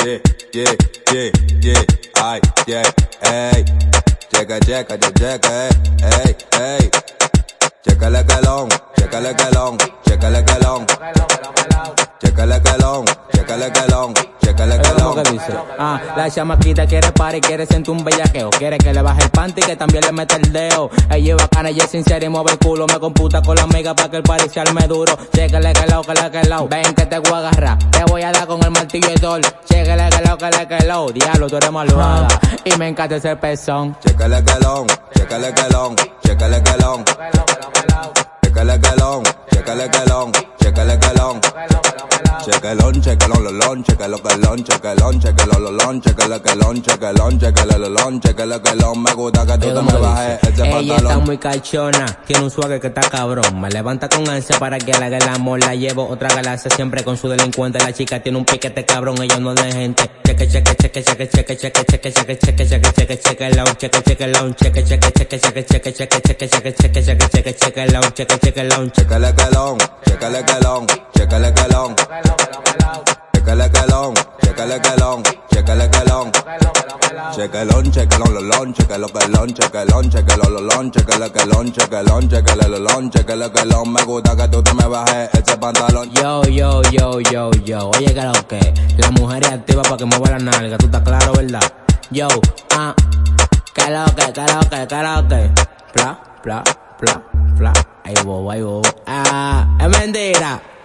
yeah, yeah, yeah, yeah, ay, yeah, ey. Checa, checa, checa, ey, ey. Chécale quelón, chécale quelón, chécale quelón. Chécale quelón, chécale quelón, chécale quelón. ¿Cómo que dice? La chamaquita quiere party, quiere sentir un bellaqueo. Quiere que le baje el panty y que también le meta el dedo. Ella es bacana, ella es sincera y mueve el culo. Me computa con la amiga pa' que el party se arme duro. Chécale quelón. Ven que te voy a agarrar, te voy a dar con el martillo y todo. Chécale quelón. Diablo, tú eres malvada y me encanta ese pezón. Chécale quelón, chécale quelón, chécale quelón. Chécale quelón, chécale quelón, chécale quelón. Chequelón, chequelón, lolón, chequelo quelón, chequelón, chequelo lolón, chequele quelón, chequelón, chequele lolón, chequele quelón. Me gusta que tú te me bajes ese pantalón. Ella está muy cachona, tiene un swagger que está cabrón. Me levanta con ansia para que le haga el amor. La llevo otra galaxia siempre con su delincuente. La chica tiene un piquete cabrón, ella no es de gente. Chequelón, Chécale quelón, chécale quelón, chécale quelón. Chécale quelón, chécale quelón, chécale quelón. Chequelón, chequelón, lolón, chequelo quelón, chequelón, chequelo lolón, chequele quelón, chequelón, chequele lolón, chequele quelón. Me gusta que tú te me bajes ese pantalón. Yo. Oye, que lo que la mujer es activa para que mueva la nalga. Tú estás claro, ¿verdad? Yo, que lo que. Pla. Ay, bobo. Es mentira.